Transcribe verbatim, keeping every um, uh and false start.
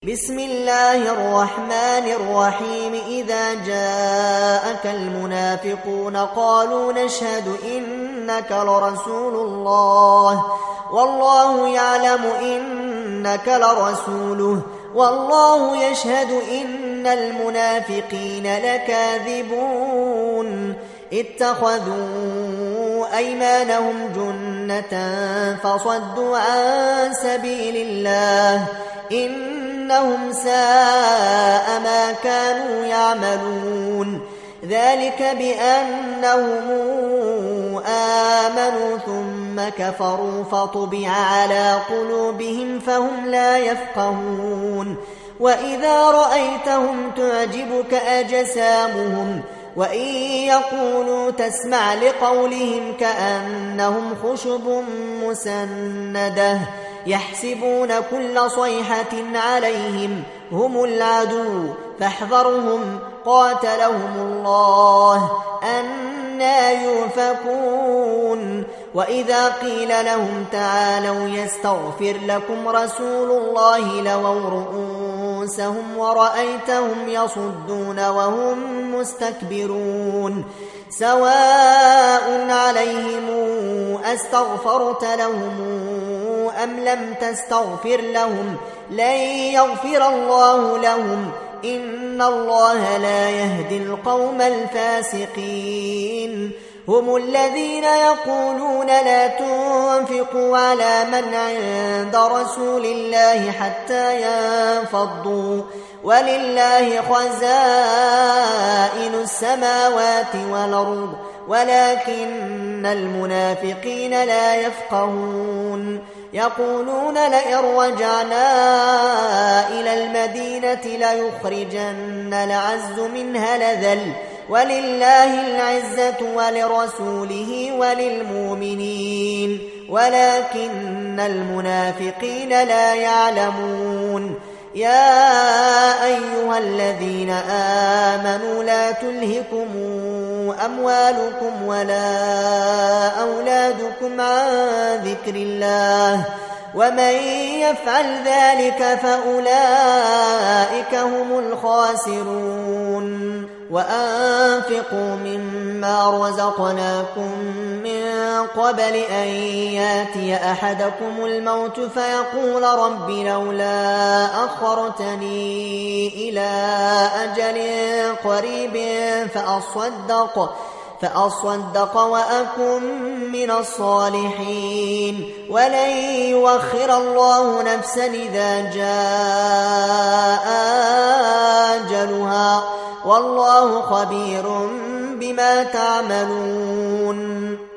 بسم الله الرحمن الرحيم إذا جاءك المنافقون قالوا نشهد إنك لرسول الله والله يعلم إنك لرسوله والله يشهد إن المنافقين لكاذبون اتخذوا أيمانهم جنة فصدوا عن سبيل الله إنهم ساء ما كانوا يعملون ذلك بأنهم آمنوا ثم كفروا فطبع على قلوبهم فهم لا يفقهون وإذا رأيتهم تعجبك أجسامهم وإن يقولوا تسمع لقولهم كأنهم خشب مسندة يحسبون كل صيحة عليهم هم العدو فاحذرهم قاتلهم الله أنى يؤفكون وإذا قيل لهم تعالوا يستغفر لكم رسول الله لووا رؤوسهم ورأيتهم يصدون وهم مستكبرون سواء عليهم أستغفرت لهم أم لم تستغفر لهم لن يغفر الله لهم إن الله لا يهدي القوم الفاسقين هم الذين يقولون لا تنفقوا على من عند رسول الله حتى ينفضوا ولله خزائن السماوات والأرض ولكن المنافقين لا يفقهون يقولون لئن رجعنا إلى المدينة ليخرجن الأعز منها الأذل ولله العزة ولرسوله وللمؤمنين ولكن المنافقين لا يعلمون يا أيها الذين آمنوا لا تلهكم أموالكم ولا أولادكم عن ذكر الله ومن يفعل ذلك فأولئك هم الخاسرون وأنفقوا مما رزقناكم من قبل أن ياتي أحدكم الموت فيقول رب لولا أخرتني إلى أجل قريب فأصدق فأصدق وأكن من الصالحين ولن يؤخر الله نفسا إذا جاء أجلها والله خبير بما تعملون